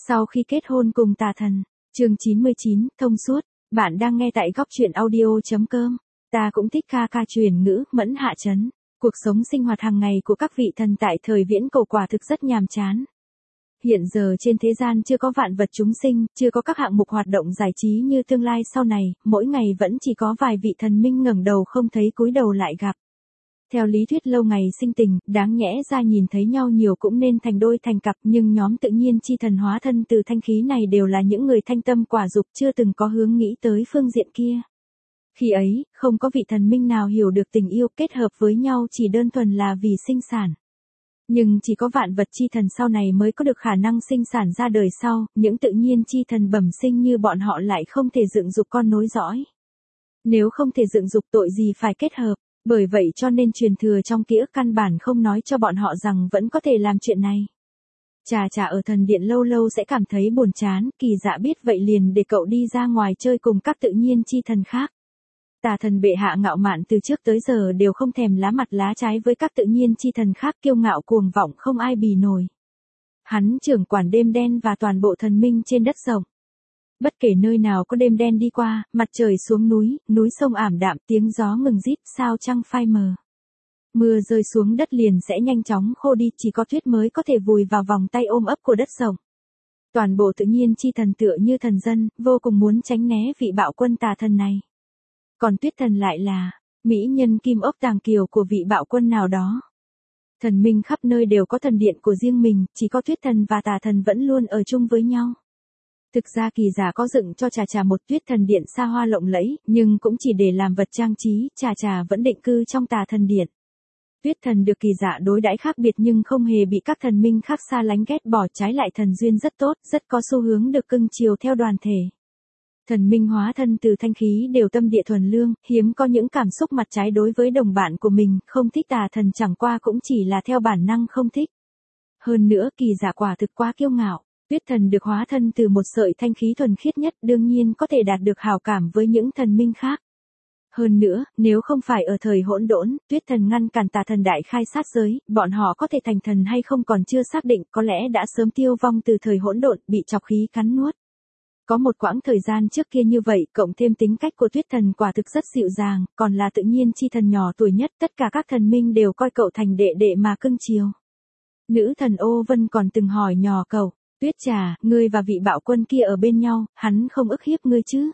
Sau khi kết hôn cùng tà thần, chương 99, thông suốt, bạn đang nghe tại góc truyện audio.com. Ta cũng thích ca ca truyền ngữ, mẫn hạ chấn. Cuộc sống sinh hoạt hàng ngày của các vị thần tại thời viễn cổ quả thực rất nhàm chán. Hiện giờ trên thế gian chưa có vạn vật chúng sinh, chưa có các hạng mục hoạt động giải trí như tương lai sau này, mỗi ngày vẫn chỉ có vài vị thần minh ngẩng đầu không thấy cúi đầu lại gặp. Theo lý thuyết lâu ngày sinh tình, đáng nhẽ ra nhìn thấy nhau nhiều cũng nên thành đôi thành cặp, nhưng nhóm tự nhiên chi thần hóa thân từ thanh khí này đều là những người thanh tâm quả dục, chưa từng có hướng nghĩ tới phương diện kia. Khi ấy, không có vị thần minh nào hiểu được tình yêu kết hợp với nhau chỉ đơn thuần là vì sinh sản. Nhưng chỉ có vạn vật chi thần sau này mới có được khả năng sinh sản ra đời sau, những tự nhiên chi thần bẩm sinh như bọn họ lại không thể dựng dục con nối dõi. Nếu không thể dựng dục tội gì phải kết hợp. Bởi vậy cho nên truyền thừa trong ký ức căn bản không nói cho bọn họ rằng vẫn có thể làm chuyện này. Chà ở thần điện lâu lâu sẽ cảm thấy buồn chán, Kỳ Dạ biết vậy liền để cậu đi ra ngoài chơi cùng các tự nhiên chi thần khác. Tà thần bệ hạ ngạo mạn từ trước tới giờ đều không thèm lá mặt lá trái với các tự nhiên chi thần khác, kiêu ngạo cuồng vọng không ai bì nổi. Hắn trưởng quản đêm đen và toàn bộ thần minh trên đất rộng. Bất kể nơi nào có đêm đen đi qua, mặt trời xuống núi sông ảm đạm, tiếng gió ngừng rít, sao trăng phai mờ. Mưa rơi xuống đất liền sẽ nhanh chóng khô đi, chỉ có tuyết mới có thể vùi vào vòng tay ôm ấp của đất rộng. Toàn bộ tự nhiên chi thần tựa như thần dân, vô cùng muốn tránh né vị bạo quân tà thần này. Còn tuyết thần lại là mỹ nhân kim ốc tàng kiều của vị bạo quân nào đó. Thần minh khắp nơi đều có thần điện của riêng mình, chỉ có tuyết thần và tà thần vẫn luôn ở chung với nhau. Thực ra Kỳ Giả có dựng cho Chà một tuyết thần điện xa hoa lộng lẫy, nhưng cũng chỉ để làm vật trang trí, Chà vẫn định cư trong tà thần điện. Tuyết thần được Kỳ Giả đối đãi khác biệt nhưng không hề bị các thần minh khác xa lánh ghét bỏ, trái lại thần duyên rất tốt, rất có xu hướng được cưng chiều theo đoàn thể. Thần minh hóa thân từ thanh khí đều tâm địa thuần lương, hiếm có những cảm xúc mặt trái đối với đồng bạn của mình, không thích tà thần chẳng qua cũng chỉ là theo bản năng không thích. Hơn nữa Kỳ Giả quả thực quá kiêu ngạo. Tuyết thần được hóa thân từ một sợi thanh khí thuần khiết nhất, đương nhiên có thể đạt được hảo cảm với những thần minh khác. Hơn nữa, nếu không phải ở thời hỗn độn, tuyết thần ngăn cản tà thần đại khai sát giới, bọn họ có thể thành thần hay không còn chưa xác định, có lẽ đã sớm tiêu vong từ thời hỗn độn, bị chọc khí cắn nuốt. Có một quãng thời gian trước kia như vậy, cộng thêm tính cách của tuyết thần quả thực rất dịu dàng, còn là tự nhiên chi thần nhỏ tuổi nhất, tất cả các thần minh đều coi cậu thành đệ đệ mà cưng chiều. Nữ thần Ô Vân còn từng hỏi nhỏ cậu. Tuyết Trà, ngươi và vị bạo quân kia ở bên nhau, hắn không ức hiếp ngươi chứ?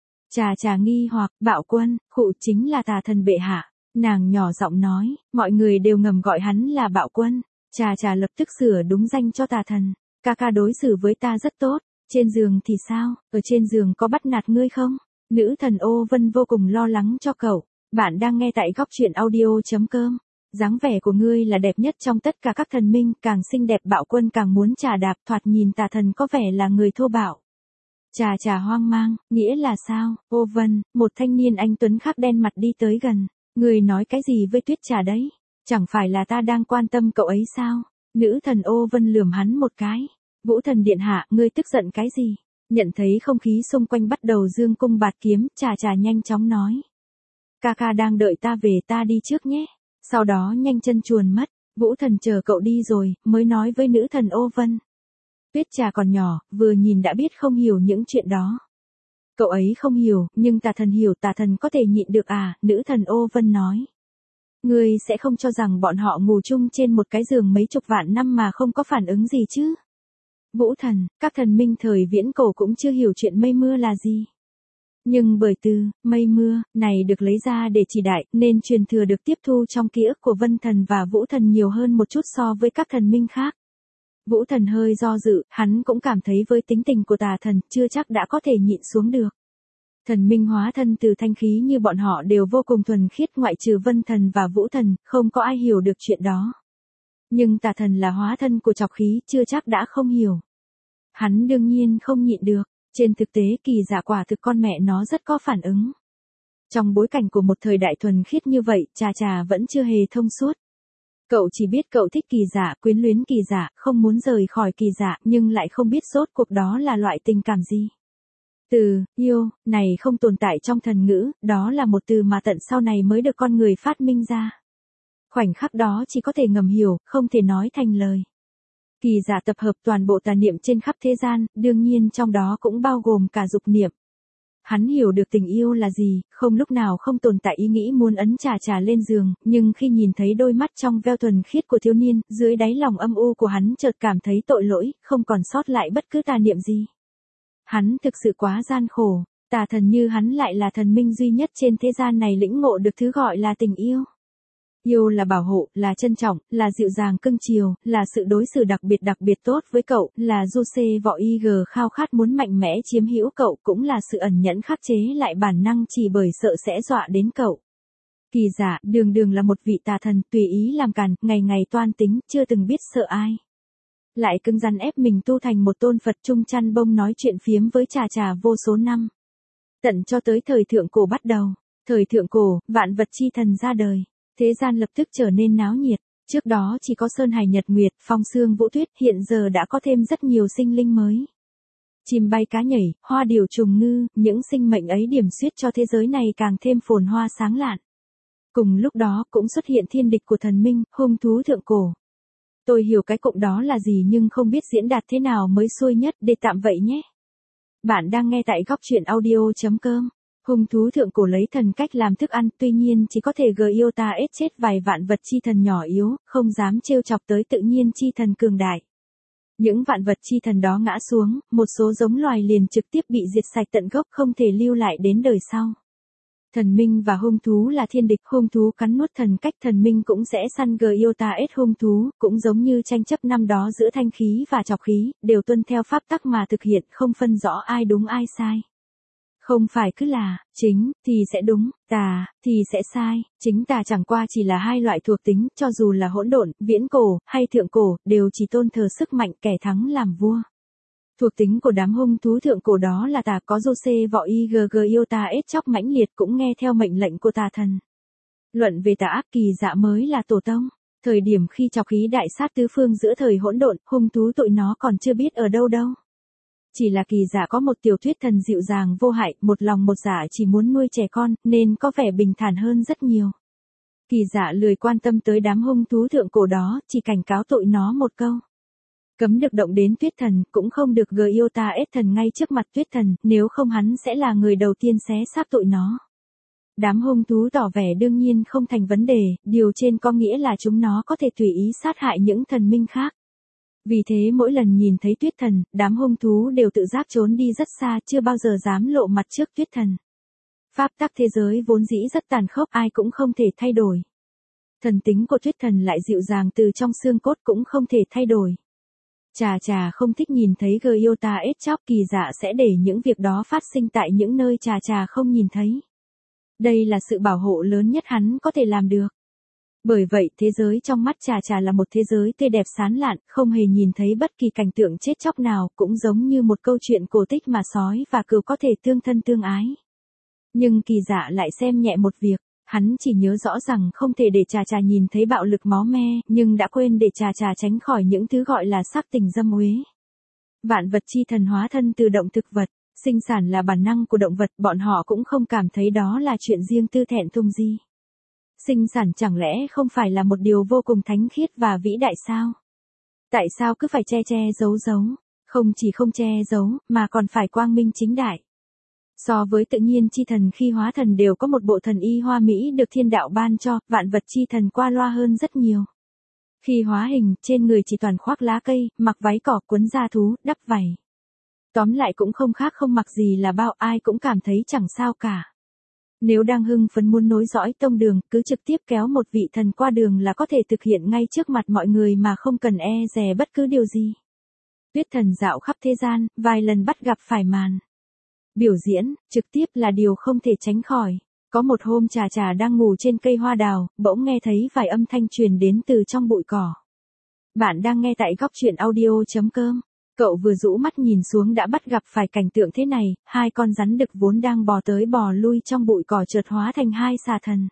Trà nghi hoặc, bạo quân, khụ chính là tà thần bệ hạ. Nàng nhỏ giọng nói, mọi người đều ngầm gọi hắn là bạo quân. Trà lập tức sửa đúng danh cho tà thần. Ca đối xử với ta rất tốt. Trên giường thì sao, ở trên giường có bắt nạt ngươi không? Nữ thần Ô Vân vô cùng lo lắng cho cậu. Bạn đang nghe tại góc truyện audio.com. Dáng vẻ của ngươi là đẹp nhất trong tất cả các thần minh, càng xinh đẹp bạo quân càng muốn trà đạp, thoạt nhìn tà thần có vẻ là người thô bạo. Trà hoang mang, nghĩa là sao? Ô Vân, một thanh niên anh tuấn khác đen mặt đi tới gần. Ngươi nói cái gì với Tuyết Trà đấy? Chẳng phải là ta đang quan tâm cậu ấy sao? Nữ thần Ô Vân lườm hắn một cái. Vũ thần điện hạ, ngươi tức giận cái gì? Nhận thấy không khí xung quanh bắt đầu dương cung bạt kiếm, Trà nhanh chóng nói. Ca đang đợi ta về, ta đi trước nhé. Sau đó nhanh chân chuồn mất, Vũ thần chờ cậu đi rồi, mới nói với nữ thần Ô Vân. Tuyết Trà còn nhỏ, vừa nhìn đã biết không hiểu những chuyện đó. Cậu ấy không hiểu, nhưng tà thần hiểu, tà thần có thể nhịn được à, nữ thần Ô Vân nói. Ngươi sẽ không cho rằng bọn họ ngủ chung trên một cái giường mấy chục vạn năm mà không có phản ứng gì chứ? Vũ thần, các thần minh thời viễn cổ cũng chưa hiểu chuyện mây mưa là gì. Nhưng bởi từ mây mưa này được lấy ra để chỉ đại, nên truyền thừa được tiếp thu trong ký ức của Vân thần và Vũ thần nhiều hơn một chút so với các thần minh khác. Vũ thần hơi do dự, hắn cũng cảm thấy với tính tình của tà thần, chưa chắc đã có thể nhịn xuống được. Thần minh hóa thân từ thanh khí như bọn họ đều vô cùng thuần khiết, ngoại trừ Vân thần và Vũ thần, không có ai hiểu được chuyện đó. Nhưng tà thần là hóa thân của chọc khí, chưa chắc đã không hiểu. Hắn đương nhiên không nhịn được. Trên thực tế Kỳ Giả quả thực con mẹ nó rất có phản ứng. Trong bối cảnh của một thời đại thuần khiết như vậy, Trà vẫn chưa hề thông suốt. Cậu chỉ biết cậu thích Kỳ Giả, quyến luyến Kỳ Giả, không muốn rời khỏi Kỳ Giả, nhưng lại không biết rốt cuộc đó là loại tình cảm gì. Từ yêu này không tồn tại trong thần ngữ, đó là một từ mà tận sau này mới được con người phát minh ra. Khoảnh khắc đó chỉ có thể ngầm hiểu, không thể nói thành lời. Kỳ giả tập hợp toàn bộ tà niệm trên khắp thế gian, đương nhiên trong đó cũng bao gồm cả dục niệm. Hắn hiểu được tình yêu là gì, không lúc nào không tồn tại ý nghĩ muốn ấn Trà Trà lên giường, nhưng khi nhìn thấy đôi mắt trong veo thuần khiết của thiếu niên, dưới đáy lòng âm u của hắn chợt cảm thấy tội lỗi, không còn sót lại bất cứ tà niệm gì. Hắn thực sự quá gian khổ, tà thần như hắn lại là thần minh duy nhất trên thế gian này lĩnh ngộ được thứ gọi là tình yêu. Yêu là bảo hộ, là trân trọng, là dịu dàng cưng chiều, là sự đối xử đặc biệt tốt với cậu, là du xê vọ IG khao khát muốn mạnh mẽ chiếm hữu cậu, cũng là sự ẩn nhẫn khắc chế lại bản năng chỉ bởi sợ sẽ dọa đến cậu. Kỳ giả, đường là một vị tà thần, tùy ý làm càn, ngày ngày toan tính, chưa từng biết sợ ai. Lại cứng rắn ép mình tu thành một tôn Phật trung chăn bông nói chuyện phiếm với Trà Trà vô số năm. Tận cho tới thời thượng cổ bắt đầu. Thời thượng cổ, vạn vật chi thần ra đời. Thế gian lập tức trở nên náo nhiệt, trước đó chỉ có Sơn Hải Nhật Nguyệt, Phong Sương Vũ Tuyết, hiện giờ đã có thêm rất nhiều sinh linh mới. Chim bay cá nhảy, hoa điều trùng ngư, những sinh mệnh ấy điểm xuyết cho thế giới này càng thêm phồn hoa sáng lạn. Cùng lúc đó cũng xuất hiện thiên địch của thần minh, hung thú thượng cổ. Tôi hiểu cái cụm đó là gì nhưng không biết diễn đạt thế nào mới xuôi nhất, để tạm vậy nhé. Bạn đang nghe tại góc truyện audio.com. Hung thú thượng cổ lấy thần cách làm thức ăn, tuy nhiên chỉ có thể Giota chết vài vạn vật chi thần nhỏ yếu, không dám trêu chọc tới tự nhiên chi thần cường đại. Những vạn vật chi thần đó ngã xuống, một số giống loài liền trực tiếp bị diệt sạch tận gốc, không thể lưu lại đến đời sau. Thần minh và hung thú là thiên địch, hung thú cắn nuốt thần cách, thần minh cũng sẽ săn Giota hung thú, cũng giống như tranh chấp năm đó giữa thanh khí và trọc khí, đều tuân theo pháp tắc mà thực hiện, không phân rõ ai đúng ai sai. Không phải cứ là, chính, thì sẽ đúng, tà, thì sẽ sai, chính tà chẳng qua chỉ là hai loại thuộc tính, cho dù là hỗn độn, viễn cổ, hay thượng cổ, đều chỉ tôn thờ sức mạnh kẻ thắng làm vua. Thuộc tính của đám hung thú thượng cổ đó là tà, có Jose vọ Iota chóc mãnh liệt cũng nghe theo mệnh lệnh của tà thần. Luận về tà ác, Kỳ Dạ mới là tổ tông. Thời điểm khi trọc khí đại sát tứ phương giữa thời hỗn độn, hung thú tụi nó còn chưa biết ở đâu đâu. Chỉ là Kỳ Dạ có một tiểu thuyết thần dịu dàng vô hại, một lòng một dạ chỉ muốn nuôi trẻ con, nên có vẻ bình thản hơn rất nhiều. Kỳ Dạ lười quan tâm tới đám hung thú thượng cổ đó, chỉ cảnh cáo tụi nó một câu. Cấm được động đến Tuyết Thần, cũng không được Giota thần ngay trước mặt Tuyết Thần, nếu không hắn sẽ là người đầu tiên xé xác tụi nó. Đám hung thú tỏ vẻ đương nhiên không thành vấn đề, điều trên có nghĩa là chúng nó có thể tùy ý sát hại những thần minh khác. Vì thế mỗi lần nhìn thấy Tuyết Thần, đám hung thú đều tự giác trốn đi rất xa, chưa bao giờ dám lộ mặt trước Tuyết Thần. Pháp tắc thế giới vốn dĩ rất tàn khốc, ai cũng không thể thay đổi. Thần tính của Tuyết Thần lại dịu dàng từ trong xương cốt cũng không thể thay đổi. Trà Trà không thích nhìn thấy Giota chóc, Kỳ Dạ sẽ để những việc đó phát sinh tại những nơi Trà Trà không nhìn thấy. Đây là sự bảo hộ lớn nhất hắn có thể làm được. Bởi vậy thế giới trong mắt Trà Trà là một thế giới tươi đẹp sáng lạn, không hề nhìn thấy bất kỳ cảnh tượng chết chóc nào, cũng giống như một câu chuyện cổ tích mà sói và cừu có thể tương thân tương ái. Nhưng Kỳ Dạ lại xem nhẹ một việc, hắn chỉ nhớ rõ rằng không thể để Trà Trà nhìn thấy bạo lực máu me, nhưng đã quên để Trà Trà tránh khỏi những thứ gọi là sắc tình dâm uế. Vạn vật chi thần hóa thân từ động thực vật, sinh sản là bản năng của động vật, bọn họ cũng không cảm thấy đó là chuyện riêng tư thẹn thùng gì. Sinh sản chẳng lẽ không phải là một điều vô cùng thánh khiết và vĩ đại sao? Tại sao cứ phải che giấu, không chỉ không che giấu, mà còn phải quang minh chính đại? So với tự nhiên chi thần khi hóa thần đều có một bộ thần y hoa mỹ được thiên đạo ban cho, vạn vật chi thần qua loa hơn rất nhiều. Khi hóa hình, trên người chỉ toàn khoác lá cây, mặc váy cỏ, quấn da thú, đắp vảy. Tóm lại cũng không khác không mặc gì là bao, ai cũng cảm thấy chẳng sao cả. Nếu đang hưng phấn muốn nối dõi tông đường, cứ trực tiếp kéo một vị thần qua đường là có thể thực hiện ngay trước mặt mọi người mà không cần e dè bất cứ điều gì. Tuyết Thần dạo khắp thế gian, vài lần bắt gặp phải màn biểu diễn, trực tiếp là điều không thể tránh khỏi. Có một hôm Trà Trà đang ngủ trên cây hoa đào, bỗng nghe thấy vài âm thanh truyền đến từ trong bụi cỏ. Bạn đang nghe tại góc truyện audio.com. Cậu vừa rũ mắt nhìn xuống đã bắt gặp phải cảnh tượng thế này, hai con rắn đực vốn đang bò tới bò lui trong bụi cỏ chợt hóa thành hai xà thần.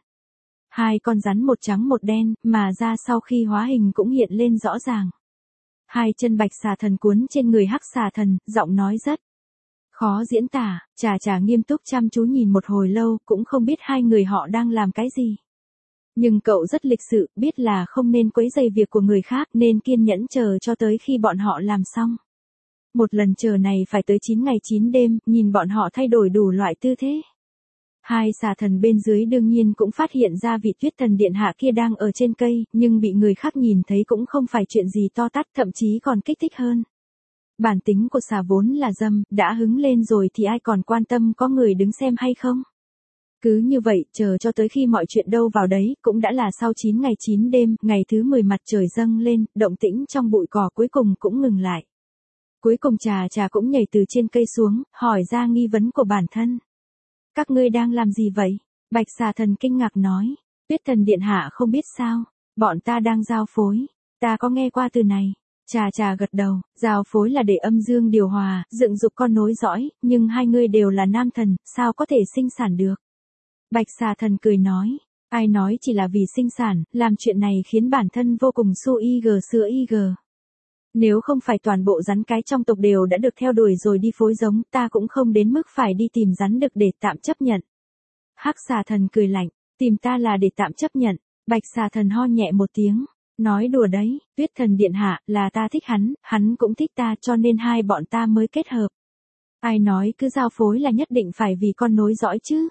Hai con rắn một trắng một đen, mà ra sau khi hóa hình cũng hiện lên rõ ràng. Hai chân bạch xà thần cuốn trên người hắc xà thần, giọng nói rất khó diễn tả. Trà Trà nghiêm túc chăm chú nhìn một hồi lâu, cũng không biết hai người họ đang làm cái gì. Nhưng cậu rất lịch sự, biết là không nên quấy rầy việc của người khác nên kiên nhẫn chờ cho tới khi bọn họ làm xong. Một lần chờ này phải tới 9 ngày 9 đêm, nhìn bọn họ thay đổi đủ loại tư thế. Hai xà thần bên dưới đương nhiên cũng phát hiện ra vị Tuyết Thần điện hạ kia đang ở trên cây, nhưng bị người khác nhìn thấy cũng không phải chuyện gì to tát, thậm chí còn kích thích hơn. Bản tính của xà vốn là dâm, đã hứng lên rồi thì ai còn quan tâm có người đứng xem hay không. Cứ như vậy, chờ cho tới khi mọi chuyện đâu vào đấy, cũng đã là sau 9 ngày 9 đêm, ngày thứ 10 mặt trời dâng lên, động tĩnh trong bụi cỏ cuối cùng cũng ngừng lại. Cuối cùng Trà cũng nhảy từ trên cây xuống, hỏi ra nghi vấn của bản thân. Các ngươi đang làm gì vậy? Bạch xà thần kinh ngạc nói. Tuyết Thần điện hạ không biết sao, bọn ta đang giao phối. Ta có nghe qua từ này. Trà gật đầu, giao phối là để âm dương điều hòa, dựng dục con nối dõi, nhưng hai ngươi đều là nam thần, sao có thể sinh sản được? Bạch xà thần cười nói, ai nói chỉ là vì sinh sản, làm chuyện này khiến bản thân vô cùng su sữa ig. Nếu không phải toàn bộ rắn cái trong tộc đều đã được theo đuổi rồi đi phối giống, ta cũng không đến mức phải đi tìm rắn đực để tạm chấp nhận. Hắc xà thần cười lạnh, tìm ta là để tạm chấp nhận. Bạch xà thần ho nhẹ một tiếng, nói đùa đấy, Tuyết Thần điện hạ, là ta thích hắn cũng thích ta cho nên hai bọn ta mới kết hợp. Ai nói cứ giao phối là nhất định phải vì con nối dõi chứ?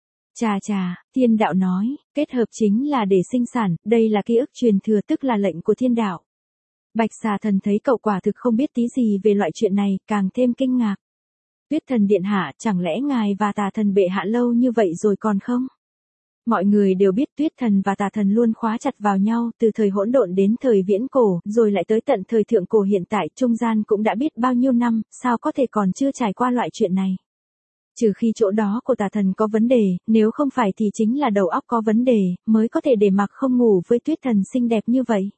Thiên đạo nói, kết hợp chính là để sinh sản, đây là ký ức truyền thừa tức là lệnh của thiên đạo. Bạch xà thần thấy cậu quả thực không biết tí gì về loại chuyện này, càng thêm kinh ngạc. Tuyết Thần điện hạ, chẳng lẽ ngài và Tà Thần bệ hạ lâu như vậy rồi còn không? Mọi người đều biết Tuyết Thần và Tà Thần luôn khóa chặt vào nhau, từ thời hỗn độn đến thời viễn cổ, rồi lại tới tận thời thượng cổ hiện tại, trung gian cũng đã biết bao nhiêu năm, sao có thể còn chưa trải qua loại chuyện này. Trừ khi chỗ đó của Tà Thần có vấn đề, nếu không phải thì chính là đầu óc có vấn đề, mới có thể để mặc không ngủ với Tuyết Thần xinh đẹp như vậy.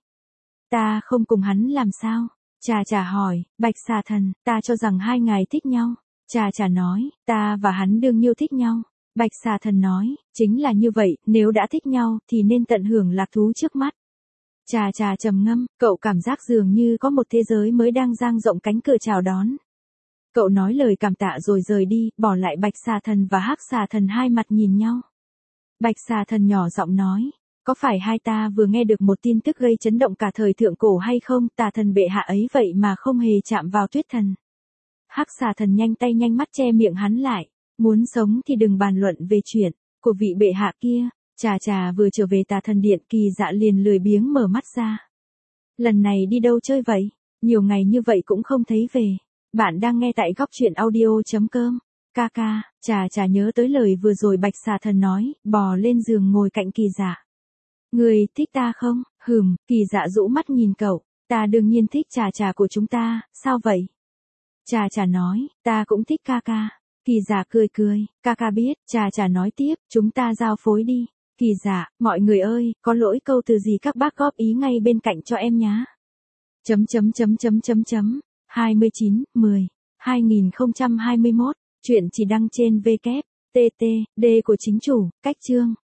Ta không cùng hắn làm sao? Trà hỏi, Bạch xà thần, ta cho rằng hai ngài thích nhau. Trà nói, ta và hắn đương nhiêu thích nhau. Bạch xà thần nói, chính là như vậy, nếu đã thích nhau, thì nên tận hưởng lạc thú trước mắt. Trà trầm ngâm, cậu cảm giác dường như có một thế giới mới đang dang rộng cánh cửa chào đón. Cậu nói lời cảm tạ rồi rời đi, bỏ lại Bạch xà thần và Hắc xà thần hai mặt nhìn nhau. Bạch xà thần nhỏ giọng nói, có phải hai ta vừa nghe được một tin tức gây chấn động cả thời thượng cổ hay không? Tà Thần bệ hạ ấy vậy mà không hề chạm vào Tuyết Thần. Hắc xà thần nhanh tay nhanh mắt che miệng hắn lại, muốn sống thì đừng bàn luận về chuyện của vị bệ hạ kia. Trà vừa trở về Tà Thần điện, Kỳ Dạ liền lười biếng mở mắt ra. Lần này đi đâu chơi vậy? Nhiều ngày như vậy cũng không thấy về. Bạn đang nghe tại góc truyện audio.com. Ca, Trà nhớ tới lời vừa rồi Bạch xà thần nói, bò lên giường ngồi cạnh Kỳ Dạ. Người thích ta không? Kỳ Dạ rũ mắt nhìn cậu, ta đương nhiên thích Trà của chúng ta, sao vậy? Trà nói, ta cũng thích ca. Kỳ Dạ cười, ca biết, Trà nói tiếp, chúng ta giao phối đi. Kỳ Dạ, mọi người ơi, có lỗi câu từ gì các bác góp ý ngay bên cạnh cho em nhá. 29/10/2021, chuyện chỉ đăng trên WTT, D của chính chủ, cách chương.